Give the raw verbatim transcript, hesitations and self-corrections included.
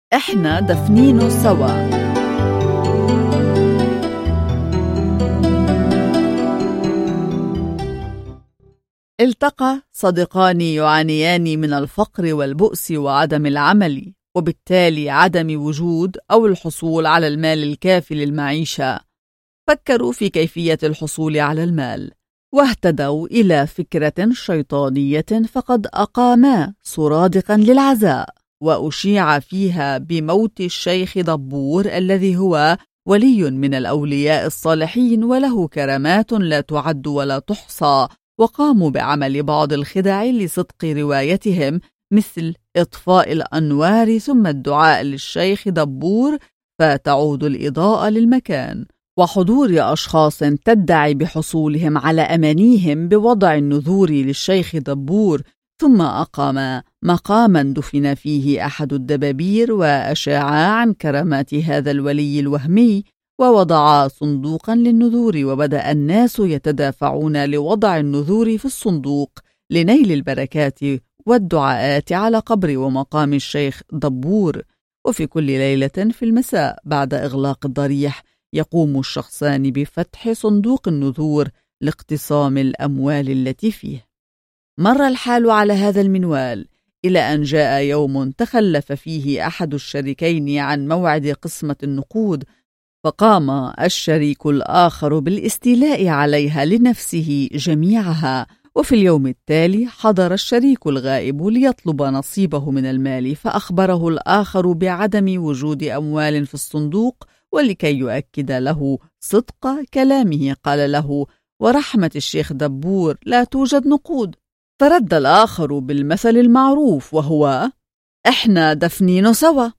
إحنا دفنينه سوا. التقى صديقان يعانيان من الفقر والبؤس وعدم العمل، وبالتالي عدم وجود أو الحصول على المال الكافي للمعيشة. فكروا في كيفية الحصول على المال، واهتدوا إلى فكرة شيطانية، فقد أقاما سرادقا للعزاء، وأشيع فيها بموت الشيخ دبور الذي هو ولي من الأولياء الصالحين وله كرامات لا تعد ولا تحصى. وقاموا بعمل بعض الخدع لصدق روايتهم، مثل إطفاء الأنوار ثم الدعاء للشيخ دبور فتعود الإضاءة للمكان، وحضور أشخاص تدعي بحصولهم على أمانيهم بوضع النذور للشيخ دبور. ثم أقام مقاما دفن فيه أحد الدبابير وأشاعا عن كرامات هذا الولي الوهمي، ووضعا صندوقا للنذور، وبدأ الناس يتدافعون لوضع النذور في الصندوق لنيل البركات والدعاءات على قبر ومقام الشيخ دبور. وفي كل ليلة في المساء بعد إغلاق الضريح يقوم الشخصان بفتح صندوق النذور لاقتسام الأموال التي فيه. مر الحال على هذا المنوال إلى أن جاء يوم تخلف فيه أحد الشريكين عن موعد قسمة النقود، فقام الشريك الآخر بالاستيلاء عليها لنفسه جميعها. وفي اليوم التالي حضر الشريك الغائب ليطلب نصيبه من المال، فأخبره الآخر بعدم وجود أموال في الصندوق، ولكي يؤكد له صدق كلامه قال له: ورحمة الشيخ دبور لا توجد نقود. فرد الآخر بالمثل المعروف، وهو: إحنا دفنينه سوا.